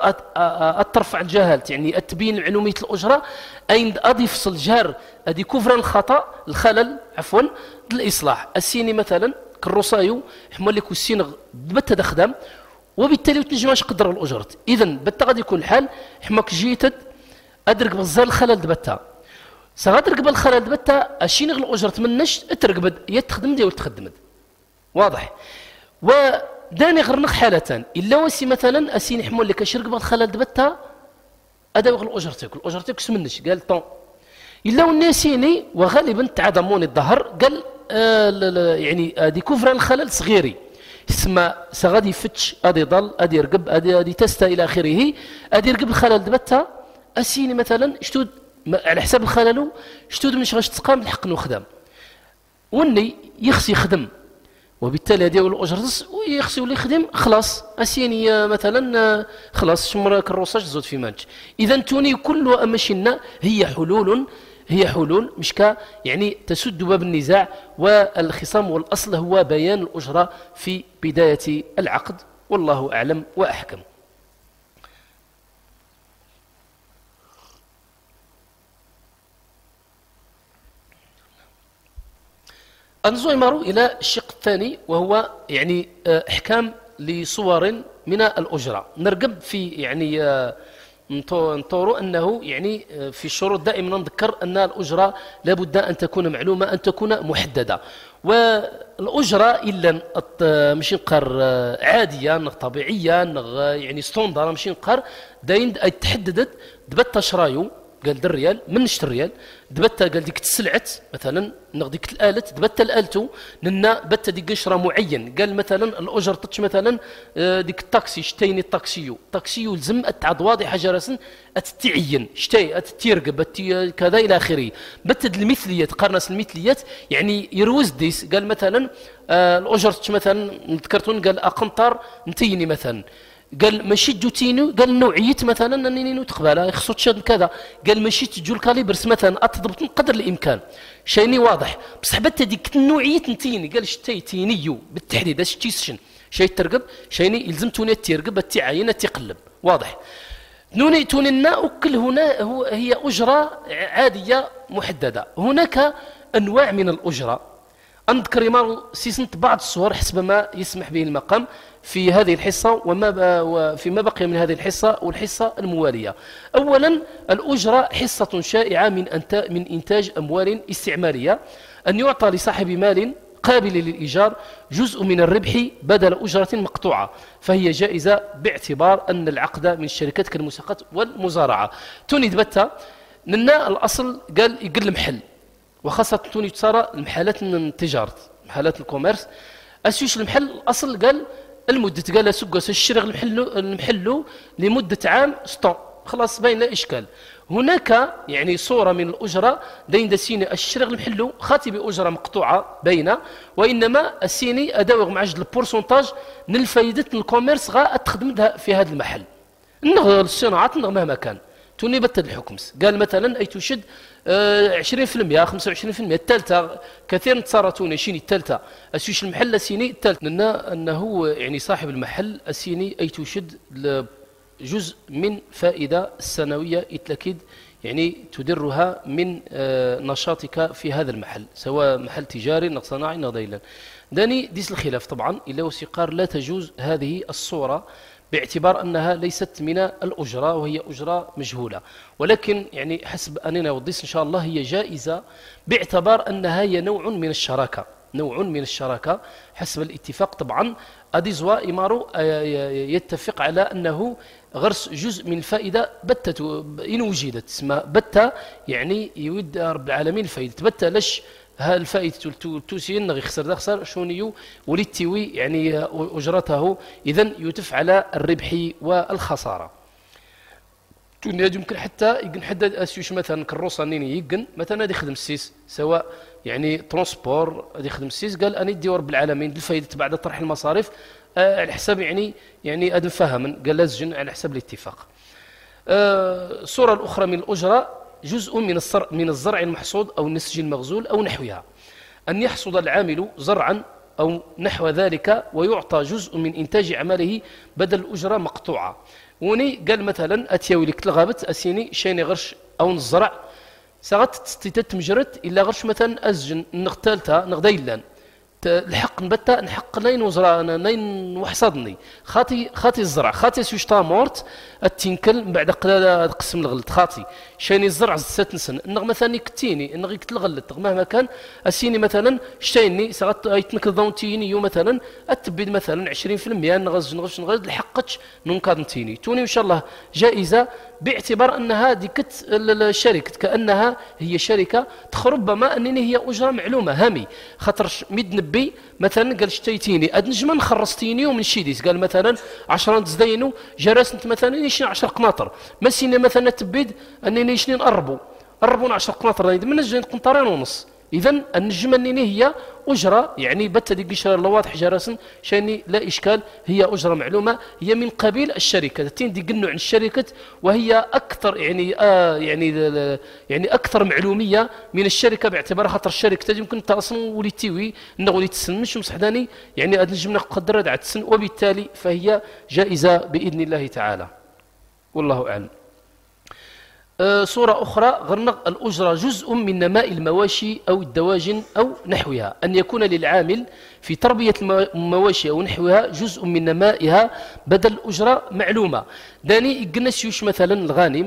الترفع الجهالة يعني التبيين علومية الأجرة أين أضيف فصل جار أدي كفرا الخطأ الخلل عفوا الإصلاح السيني مثلا كالرصايو حمل لك السين بتا خدام وبالتالي تنجماش قدر الأجرة. إذن بتا غادي يكون الحال حماك جيتد أدرك بزال الخلل دبتا سغادرك بالخلل دبتا أشي نغل الأجرة منش أترقبد يتخدم دي والتخدمد واضح. وداني غرنق حالتان إلا وسي مثلا أسين حمول لك أشرق بالخلل دبتا أدا يغل أجرتك الأجرتك سمنش قال طون إلا والناسيني وغالبا تعدمون الظهر قال آه يعني آه دي كفر الخلل صغيري اسمه سغادي فتش ادي ضل ادي يرقب ادي ادي تستا الى اخره ادي يرقب الخلل دبتها اسيني مثلا شتود على حساب الخلل شتود مش غاش تقام الحق نخدم وني يخص يخدم وبالتالي هذه الاجرس ويخصي ولا يخدم خلاص اسيني مثلا خلاص شمر كروساج زود في مانش. اذا توني كل مشينا هي حلول هي حلول مش كا يعني تسد باب النزاع والخصام والأصل هو بيان الأجرة في بداية العقد والله أعلم وأحكم. أنظر إلى الشق الثاني وهو يعني إحكام لصور من الأجرة. نرقب في يعني نطوروا أنه يعني في الشروط دائما نذكر أن الأجرة لابد أن تكون معلومة أن تكون محددة. والأجرة إلا مش نقر عادية طبيعية يعني ستوندار مش نقر داين تحددت دبت شرايو قال در ريال من شت الريال دبت قال ديك تسلعت مثلا ديك الآلة دبت الآلتو لنا بت ديك قشرة معين قال مثلا الأجر تتش مثلا ديك الطاكسي شتيني الطاكسيو طاكسيو لزم التعض واضحة جرسن أتتعين شتي أتتيرقب كذا إلى آخره. بت المثليات قرنس المثليات يعني يروز ديس قال مثلا الأجر تتش مثلا ذكرتون قال أقنطار نتيني مثلا قال ماشي جوتينو قال نوعيه مثلا انني تقبلها خصو تشد كذا قال ماشي تجو الكاليبرس مثلا اضبط قدر الامكان شيني واضح بصح بت هذيك النوعيه نتيني قال شتي تينيو بالتحديد اش تيسشن شي ترقب شيني يلزم توني تيرقب التعاين تيقلب واضح. نوني توننا وكل هنا هو هي اجره عاديه محدده. هناك انواع من الاجره أذكر مال سيسنت بعض الصور حسب ما يسمح به المقام في هذه الحصة وما وفيما بقي من هذه الحصة والحصة الموالية. أولا الأجرة حصة شائعة من من إنتاج أموال استعمارية أن يعطى لصاحب مال قابل للإيجار جزء من الربح بدل أجرة مقطوعة فهي جائزة باعتبار أن العقد من الشركات كالمساقات والمزارعة. توني دبتها لنا الأصل قال يقل محل وخاصة توني تصارى المحلات التجارة محلات الكوميرس أسيوش المحل الأصل قال المدة قال سوق الشرغ المحل المحلو لمدة عام ستون خلاص بين لا إشكال. هناك يعني صورة من الأجرة دين دسيني الشرغ المحلو خاتي بأجرة مقطوعة بين وإنما السيني أداوغ مع جد البورسونتاج من الفايدة الكوميرس غا تخدم في هذا المحل النغ الصناعات مهما كان توني بتد الحكمس قال مثلا أي تشد عشرين في المئة خمسة وعشرين في المئة الثالثة كثير تصارتوني شيني الثالثة أسيش المحل السيني الثالثة لأن أنه يعني صاحب المحل السيني أي تشد جزء من فائدة السنوية إتلكيد يعني تدرها من نشاطك في هذا المحل سواء محل تجاري نق صناعي نق ديلان داني ديس الخلاف طبعا إلا وسيقار لا تجوز هذه الصورة باعتبار أنها ليست من الأجرة وهي أجرة مجهولة ولكن يعني حسب أننا وديس إن شاء الله هي جائزة باعتبار أنها هي نوع من الشراكة نوع من الشراكة حسب الاتفاق طبعا أديزوا إمارو يتفق على أنه غرس جزء من الفائدة بتة إن وجدت اسمها بتة يعني يود رب العالمين الفائدة بتة لش ها الفائدة التوسين غي خسر ده خسر شونيو ولتوي يعني أجرته إذن يتف على الربح والخسارة. يمكن حتى يحدد أسيوش مثلا كالروسا نيني يقن مثلا هذا يخدم السيس سواء يعني ترانسبور هذا يخدم السيس قال أنا يدي رب العالمين الفائدة بعد طرح المصاريف آه على حساب يعني يعني أدم فهما قال لازجن على حساب الاتفاق. آه الصورة الأخرى من الأجرة جزء من الزرع من الزرع المحصود أو النسج المغزول أو نحوها أن يحصد العامل زرعا أو نحو ذلك ويعطى جزء من إنتاج عمله بدل الأجرة مقطوعة. وني قال مثلا أتياوي لك تلغابت أسيني شيني غرش أو نزرع ساغت تستيتت مجرد إلا غرش مثلا أزجن نغتالتها نغديلان الحق نبتا نحق نين وزرا نين وحصدني خاطي خاطي الزرع خاطي سوشتا مورت التنكل من بعد قلا قسم الغلط خاطي شاني الزرع ست سنة انغ مثلا كتيني انغ يكتل غلط مهما كان اسيني مثلا شتيني سغت يتنكل ضونتيني يو مثلا اتبيد مثلا عشرين بالمئة نغز نغش نغز لحقتش ننكادنتيني توني ان شاء الله جائزة باعتبار انها ديكت الشركة كانها هي شركة تخرب ما انني هي اجرة معلومة هامي خاطر ميد نبي مثلا قال شتيتيني ادنجما خرستيني ومن شيديس قال مثلا عشرة تزدينو جرست مثلا يشني عشر قناطر مسينا مثلا تبيد انني يشني نقربوا قربوا عشر قناطر من الجن قنطرين ونص اذا النجمه انني هي اجره يعني بت ديك قشره لواضح جراسن شاني لا اشكال هي اجره معلومه هي من قبيل الشركه تين دي قنوا عن الشركه وهي اكثر يعني آه يعني يعني اكثر معلوميه من الشركه باعتبار خاطر الشركه يمكن انت اصلا وليتيوي انه وليت تسن مش مصحداني يعني هذه النجمه قدرت على السن وبالتالي فهي جائزه باذن الله تعالى والله اعلم. أه صورة أخرى غرنق الأجرة جزء من نماء المواشي أو الدواجن أو نحوها أن يكون للعامل في تربية المواشي أو نحوها جزء من نمائها بدل أجرة معلومة داني يقلنا سيوش مثلا الغانم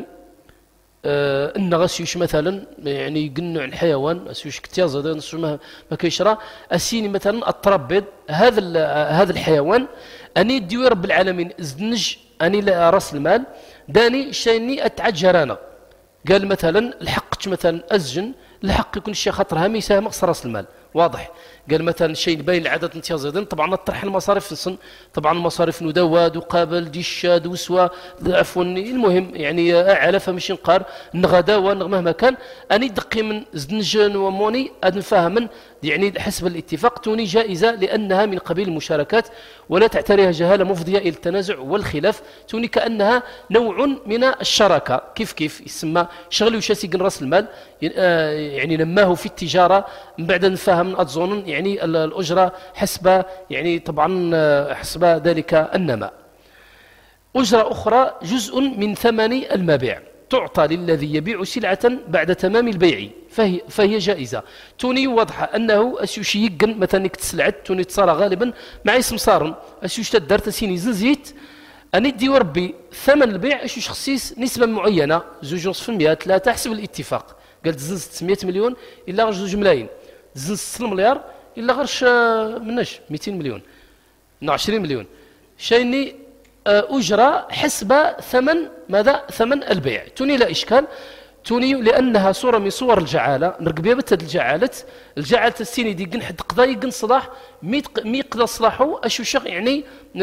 أه إن غسيوش مثلا يعني يقنوا عن الحيوان سيوش كتيازة ما ما كيشرى أسيني مثلا التربيض هذا هذا الحيوان أني ديوي رب العالمين زنج أني رأس المال داني شايني أتعد جرانا قال مثلا الحق مثلا أزجن الحق يكون الشيء خطر هامي يساهم راس المال واضح قال مثلا شيء باين العدد امتيازين طبعا نطرح المصاريف في الصن طبعا المصاريف ندواد وقابل ديشاد وسوا عفوا المهم يعني على فمشي نقار نغداوة مهما كان اني دقي من زنجن وموني نفهم يعني حسب الاتفاق توني جائزة لأنها من قبيل المشاركات ولا تعتريها جهالة مفضية إلى التنازع والخلاف توني كأنها نوع من الشراكة كيف كيف يسمى شغل وشاسي راس المال يعني نماه في التجارة من بعد نفهم أتظن يعني الأجرة حسب يعني طبعا حسب ذلك النماء. أجرة أخرى جزء من ثمن المبيع تعطى للذي يبيع سلعة بعد تمام البيع فهي, فهي جائزة توني واضحة أنه أسيوشي يقن مثلا نكت سلعة توني تصار غالبا مع اسم صارن أسيوش تدار تسيني زنزيت أني دي وربي ثمن البيع أسيوش خصيص نسبة معينة زوج نصف المئة ثلاثة حسب الاتفاق قالت زنز ستمائة مليون إلا غير زوج ملايين زنز ستة مليار إلا غيرش مناش مئتين مليون عشرين مليون شايني أجرى حسب ثمن ماذا ثمن البيع توني لا إشكال توني لأنها صورة من صور الجعالة نرقبيها بتد الجعالة الجعالة السيني دي قن حد قضاء يقن صلاح مي قضى صلاحه أشو شغ يعني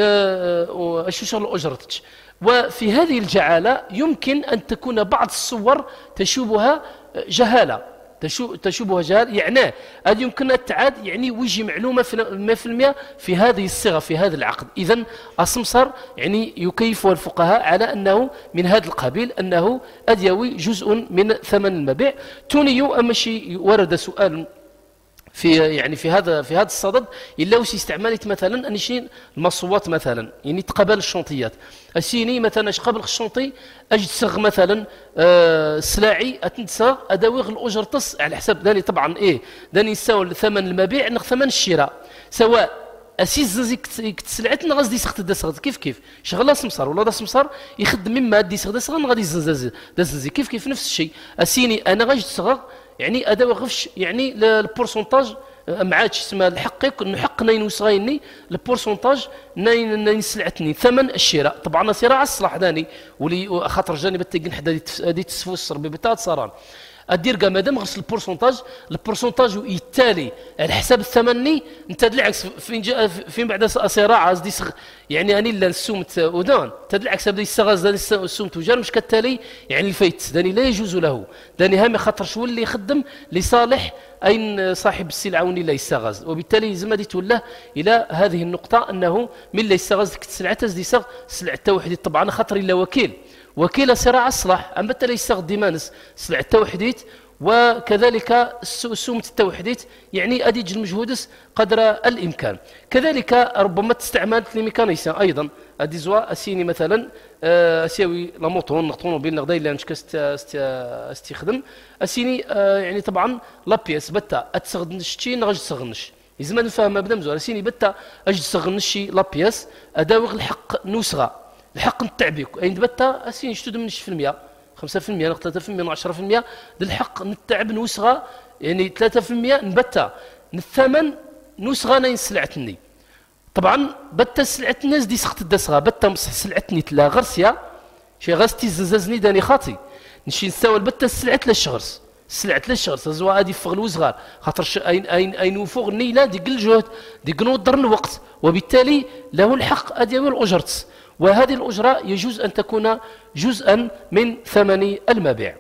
أشو شغل أجرتك وفي هذه الجعالة يمكن أن تكون بعض الصور تشوبها جهالة تشوبها جهال يعني هذه يمكن أن تعاد يعني ويجي معلومة في في المئة في هذه الصيغة في هذا العقد إذن السمسار يعني يكيفها الفقهاء على أنه من هذا القبيل أنه أديوي جزء من ثمن المبيع تونيو أما شيء ورد سؤال في يعني في هذا في هذا الصدد الا وش استعمالت مثلا انشين المصوات مثلا يعني تقبل الشنطيات اسيني مثلا اش قبل الشنطي اجد صغ مثلا آه سلاعي اتنسى اداويغ الاجر تص على حساب داني طبعا ايه داني يساوي ثمن المبيع نغ ثمن الشراء سواء اسيس زازي كتسلعتنا غادي يسخت داسغ كيف كيف شغل سمسار ولا دا سمسار يخدم مما دي سغ داسغ غادي يزنزاز دازنزي كيف كيف نفس الشيء اسيني انا غاجد صغر يعني اداء غفش يعني البورسونتاج ما عادش اسمها الحق نحق نين وصغيني البورسونتاج نين نين سلعتني ثمن الشراء طبعا صراع الصلاح داني ولي خاطر جاني بتقن حدا هذه تسفوس بتاع صران ادير كاع مادام غسل البورسونتاج البورسونتاج يتالي على حساب الثمني انت بالعكس فين جاء فين بعد صراع دي يعني اني لا السومت ودان تدلعكس بدا يستغاز السومت وجار مش كالتالي يعني الفيت داني لا يجوز له داني هامي خاطر شو اللي يخدم لصالح اين صاحب السلعه وني لا يستغاز وبالتالي زعما دي تولاه الى هذه النقطه انه من لا يستغاز ديك السلعه تزدي صغ سلعه توحيد طبعا خاطر الا وكيل وكيل صراع الصلاح اما حتى لا يستخدم مانس سلع التوحيديت وكذلك السومة التوحيديت يعني أديج المجهودس قدر الإمكان كذلك ربما تستعملت لميكانيسيان أيضا أدي زوا أسيني مثلا أسيوي لاموطون نقطون بين نغداي اللي نشك استخدم أسيني يعني طبعا لابيس بتا أتسغدنش تي نغج تسغنش لازم نفهم بدا مزوار سيني بتا اج تغنشي لا بياس اداوغ الحق نوسغا الحق نتعبيك اي بتا اسين شتو من في المية خمسة في المية ثلاثة في المية عشرة في المية الحق نتعب نوسغا يعني ثلاثة في المية نبتا الثمن نوسغا نين سلعتني طبعا بتا سلعه الناس دي سخت الدسغا بتا مصح سلعتني تلا غرسيا شي غاستي زنزازني داني خاطي نمشي نساول بتا سلعت للشغرس سلعت للشغرس زوا هادي فغلو صغار خاطر اين اين اين فوق النيله ديك الجهد ديك نوضر الوقت وبالتالي له الحق ادي الاجرت وهذه الاجره يجوز ان تكون جزءا من ثمن المبيع.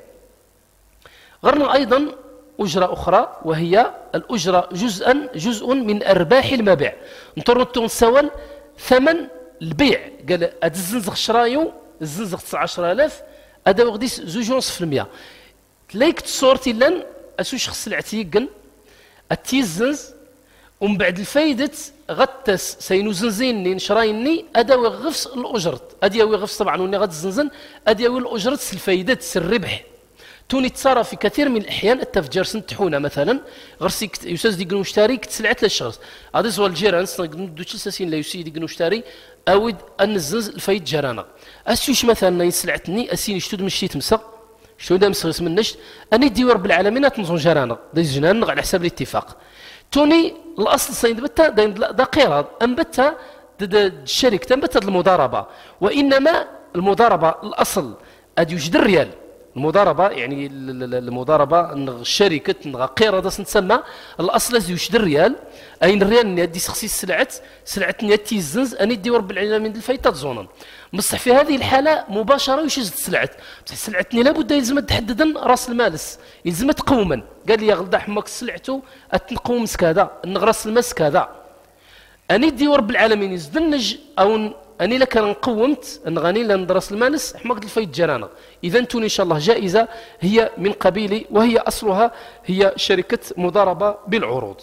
غرنا ايضا أجرة أخرى وهي الأجرة جزءا جزء من أرباح المبيع نطرطو نساول ثمن البيع قال هاد الزنزغ شرايو الزنزغ تسعة عشر آلاف هذا وغديس زوج ونص في المية تلايك تصورتي لن أسو شخص العتيقن التيزنز ومن بعد الفايدة غتس سينو زنزيني نشرايني هذا وغفص الأجرة هذا وغفص طبعا وني غد الزنزن هذا الأجرة الفايدة الربح توني تصارى في كثير من الأحيان التفجير سنتحونا مثلا غرسي يساس ديك نشتري كتسلعت للشخص هذا زوال الجيران سنقدو تشلساسين لا يسي ديك نشتري أود أن الزنز الفايد جرانا أسيوش مثلا يسلعتني أسين يشتود من الشيء تمسا شتو دا مسغس من النشت أني دي رب العالمين تنظن جرانا دا جنان على حساب الاتفاق توني الأصل سيد بتا دا قيراض أم بتا الشركة أم بتا المضاربة وإنما المضاربة الأصل أد يوجد الريال المضاربة يعني المضاربة الشركة قيرة تسمى الأصل يوجد الريال أين الريال ندي سخسي السلعت سلعت نيتي الزنز أني دي رب العالمين الفايتة تزونا بصح في هذه الحالة مباشرة وش السلعت بصح سلعتني لابد يلزم تحددا راس المالس يلزم تقوما قال لي يا غلدا حماك سلعته أتنقوم كذا نغرس الماس كذا أني دي رب العالمين يزدنج أو أني لك قومت أن غني لندرس المانس حماك الفايت جرانا إذا توني إن شاء الله جائزة هي من قبيل وهي أصلها هي شركة مضاربة بالعروض.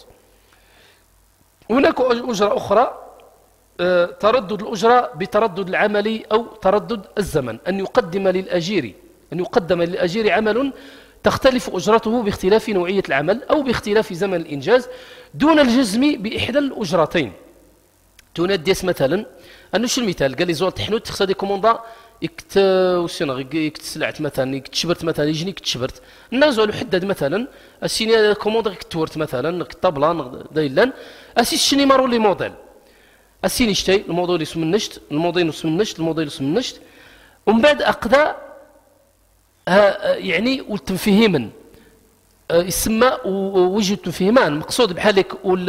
هناك أجرة أخرى أه تردد الأجرة بتردد العمل أو تردد الزمن أن يقدم للأجير أن يقدم للأجير عمل تختلف أجرته باختلاف نوعية العمل أو باختلاف زمن الإنجاز دون الجزم بإحدى الأجرتين. تنديس مثلا أنه شو المثال قال لي زول تحنوت تخص هذه كوموندا يكت وسينا يكت سلعت مثلا يكت شبرت مثلا يجيني يكت شبرت الناس زول يحدد مثلا السيني كوموندا يكتورت مثلا الطابله دايلان اسي شني مارو لي موديل السيني شتي الموديل اسم النشت الموديل اسم النشت الموديل اسم النشت ومن بعد اقدا يعني والتنفيهما يسمى وجه التنفيهمان مقصود بحالك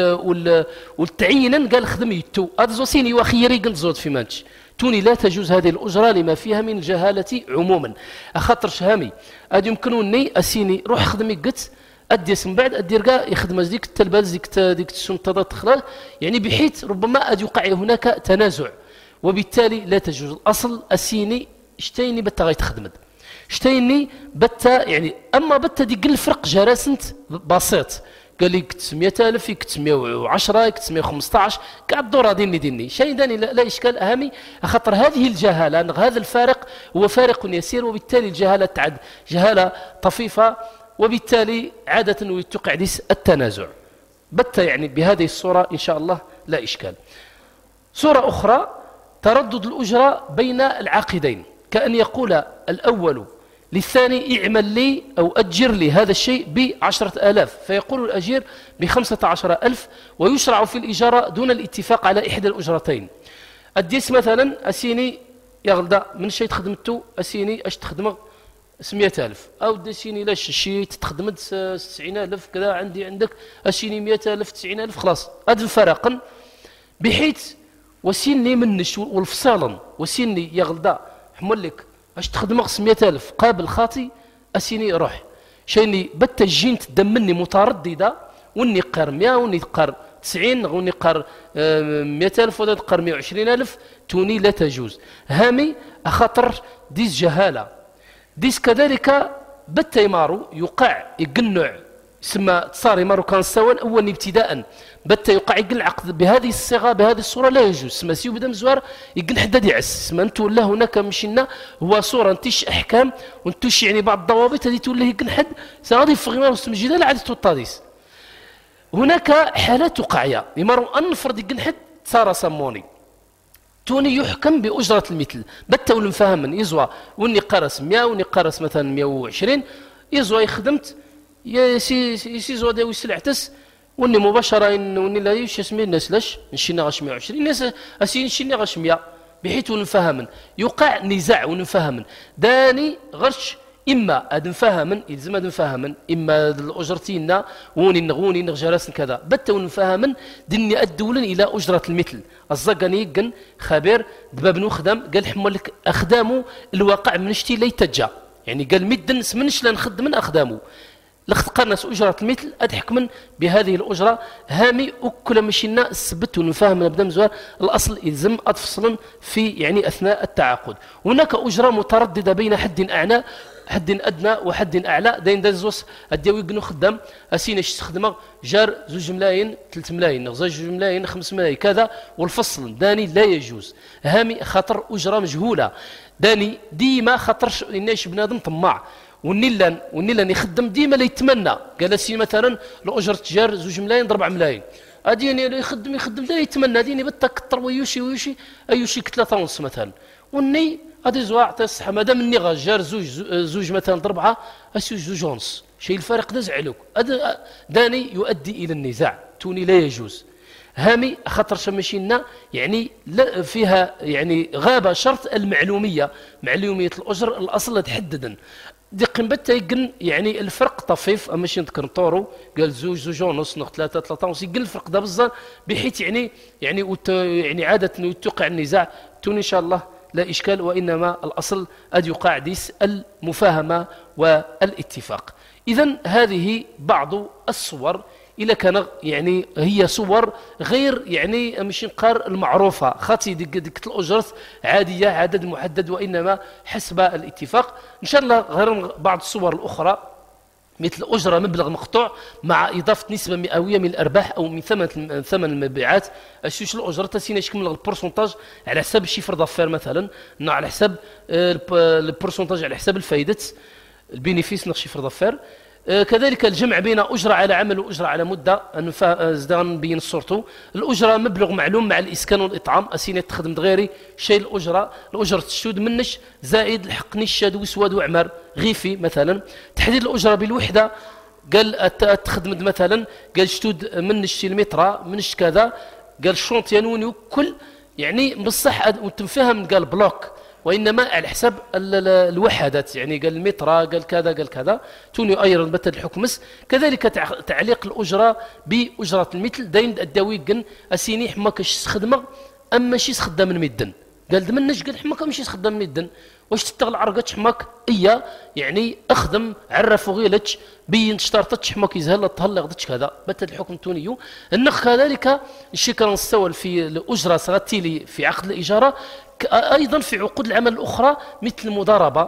والتعيينا قال خدم يتو هذا زوسيني وخيري قلت زود في مانش توني لا تجوز هذه الأجرة لما فيها من الجهالة عموما أخاطر شهامي هذا يمكنوني أسيني روح خدمي قلت أدي من بعد أدي رقا يخدم ديك التلباز ديك ديك السنتظر تخلال يعني بحيث ربما أد يوقع هناك تنازع وبالتالي لا تجوز الأصل أسيني اشتيني بتغيت خدمت شتيني بتا يعني اما بتا ديك الفرق جراسنت بسيط قال لي كنت مئة ألف كنت مئة وعشرة كنت مئة وخمسطاش كاع الدوره ديني ديني شيء داني لا, لا اشكال اهمي خاطر هذه الجهاله هذا الفارق هو فارق يسير وبالتالي الجهاله تعد جهاله طفيفه وبالتالي عاده يتوقع ديس التنازع بتا يعني بهذه الصوره ان شاء الله لا اشكال. صوره اخرى تردد الاجره بين العاقدين كأن يقول الأول للثاني اعمل لي أو أجر لي هذا الشيء بعشرة آلاف فيقول الأجير بخمسة عشر ألف ويشرع في الإجارة دون الاتفاق على إحدى الأجرتين. أديس مثلا أسيني يغلدا من شيء تخدمته أسيني أش تخدمه سمية ألف أو دسيني لاش شيء تخدمت تسعين ألف كذا عندي عندك أسيني مئة ألف تسعين ألف خلاص هذا الفرق بحيث وسيني منش والفصالا وسيني يغلدا حمل لك اش تخدم مئة ألف قابل خاطي اسيني روح شيني بتا جين تدمني متردده وني قار مئة وني قار تسعين وني قار مئة ألف ولا قار مئة وعشرين ألف توني لا تجوز هامي اخاطر ديس جهاله ديس كذلك بتا يمارو يقع يقنع يسمى تصار يمارو كان سوا اول ابتداء بتا يوقع يقل عقد بهذه الصيغه بهذه الصوره لا يجوز سما سيو بدا مزوار يقل حداد يعس سما انتو لا هناك مشينا هو صوره انتش احكام وانتش يعني بعض الضوابط هذه تولي يقل حد سغادي في غير مستمجده لا عاد توطاديس هناك حالات وقعية يمر أن نفرض جنحت صار سموني توني يحكم بأجرة المثل بتا ولنفهم يزوى وني قرس مئة وني قرس مثلا مئة وعشرين يزوى يخدمت يسيزوى داوي سلعتس وني مباشرة وني لا يش اسمي الناس لاش نشينا غاش مئة وعشرين الناس أسي نشينا غاش مئة بحيث ونفهم يوقع نزاع ونفهم داني غرش إما أد نفهم يلزم أد نفهم إما الأجرتين وني نغوني نغجرس كذا بتا ونفهم دني أدولا إلى أجرة المثل الزقني جن خبير دباب نخدم قال حملك أخدامه الواقع من شتي لا يتجا يعني قال مدن منش لا نخدم من أخدامه لختقرنس أجرة المثل أدحكمن بهذه الأجرة هامي وكل مشينا السبت ونفهم نبدا مزوار الأصل يلزم أتفصلا في يعني أثناء التعاقد هناك أجرة مترددة بين حد أعلى حد أدنى وحد أعلى داين دازوس أديوي قنو خدام أسينا يستخدمه جار زوج ملايين ثلاث ملايين زوج ملايين خمس ملايين كذا والفصل داني لا يجوز هامي خطر أجرة مجهولة داني ديما خطرش إناش بنادم طماع والنيلان والنيلان يخدم ديما لا يتمنى قال سي مثلا الأجرة جار زوج ملايين ضرب ملايين أديني يخدم يخدم لا يتمنى ديني بتا كتر ويوشي ويوشي أيوشي ثلاثة ونص مثلا والني هذه زواع عطي الصحة مادام الني غجار زوج زوج مثلا ضربعة أسيو زوج ونص شيء الفارق ده زعلوك داني يؤدي إلى النزاع توني لا يجوز هامي خطر شمشينا يعني لا فيها يعني غابة شرط المعلومية معلومية الأجر الأصل تحددا دي قنبتها يقن يعني الفرق طفيف اما شي نذكر طورو قال زوج زوج ونص نخ ثلاثة ثلاثة ونص يقل الفرق ده بزاف بحيث يعني يعني وت يعني عادة يتوقع النزاع تون ان شاء الله لا اشكال وانما الاصل اد يقع ديس المفاهمة والاتفاق اذا هذه بعض الصور إلا كان يعني هي صور غير يعني مش نقار المعروفة خاطي ديك ديك الأجرة عادية عدد محدد وإنما حسب الاتفاق إن شاء الله غير بعض الصور الأخرى مثل أجرة مبلغ مقطوع مع إضافة نسبة مئوية من الأرباح أو من ثمن ثمن المبيعات أشوش الأجرة تسينا شكل البورسنتاج على حساب الشيفر دافير مثلا على حساب البورسنتاج على حساب الفائدة البينيفيس نغ شيفر دافير كذلك الجمع بين أجرة على عمل وأجرة على مدة زدان نبين صورته الأجرة مبلغ معلوم مع الإسكان والإطعام أسينة تخدم دغيري شيء الأجرة الأجرة تشود منش زائد الحق نشاد وسواد وعمر غيفي مثلا تحديد الأجرة بالوحدة قال تخدم مثلا قال شتود منش المترا منش كذا قال شونط ينوني كل يعني بصح وتنفهم قال بلوك وإنما على حساب الوحدات يعني قال المترا قال كذا قال كذا توني أيضا بتد الحكمس كذلك تعليق الأجرة بأجرة المثل داين الداوي قن أسيني حماك خدمة أما شي خدام من مدن قال دمنش قال حماك ماشي خدام من مدن واش تتغل عرقتش حماك إيا يعني أخدم عرف وغيلتش بين اشترطتش حماك يزهل طهل غدتش كذا بتد الحكم تونيو النخ كذلك الشكر نستول في الأجرة سغتيلي في عقد الإجارة أيضا في عقود العمل الأخرى مثل المضاربة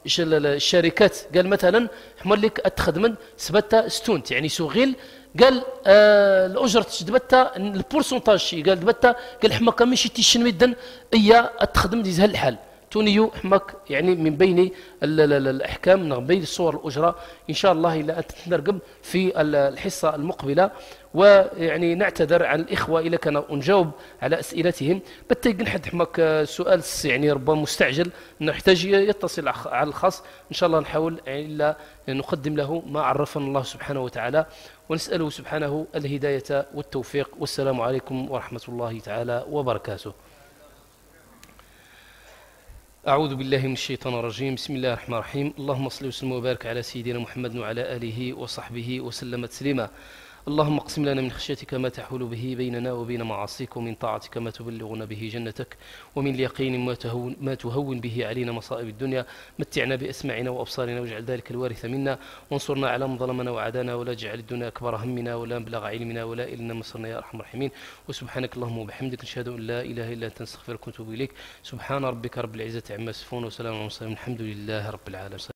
الشركات قال مثلا حمل لك أتخدمن سبتا ستونت يعني سوغيل قال آه الأجرة تجدبتا البورسنتاج قال دبتا قال حماك ماشي تيشن مدن إيا أتخدم دي زهل الحال تونيو حماك يعني من بين الأحكام من بين الصور الأجرة إن شاء الله إلا تتنرقب في الحصة المقبلة ويعني نعتذر عن الإخوة إذا كان نجاوب على أسئلتهم بتيجي نحد حماك سؤال يعني ربما مستعجل نحتاج يتصل على الخاص إن شاء الله نحاول إلا نقدم له ما عرفنا الله سبحانه وتعالى ونسأله سبحانه الهداية والتوفيق والسلام عليكم ورحمة الله تعالى وبركاته. أعوذ بالله من الشيطان الرجيم بسم الله الرحمن الرحيم اللهم صل وسلم وبارك على سيدنا محمد وعلى آله وصحبه وسلم تسليما اللهم اقسم لنا من خشيتك ما تحول به بيننا وبين معاصيك ومن طاعتك ما تبلغنا به جنتك ومن اليقين ما تهون, ما تهون به علينا مصائب الدنيا متعنا بأسماعنا وأبصارنا واجعل ذلك الوارث منا وانصرنا على من ظلمنا وعادانا ولا تجعل الدنيا أكبر همنا ولا مبلغ علمنا ولا إلنا مصرنا يا أرحم الراحمين وسبحانك اللهم وبحمدك نشهد أن لا إله إلا أنت نستغفرك ونتوب إليك سبحان ربك رب العزة عما يصفون وسلام على المرسلين الحمد لله رب العالمين.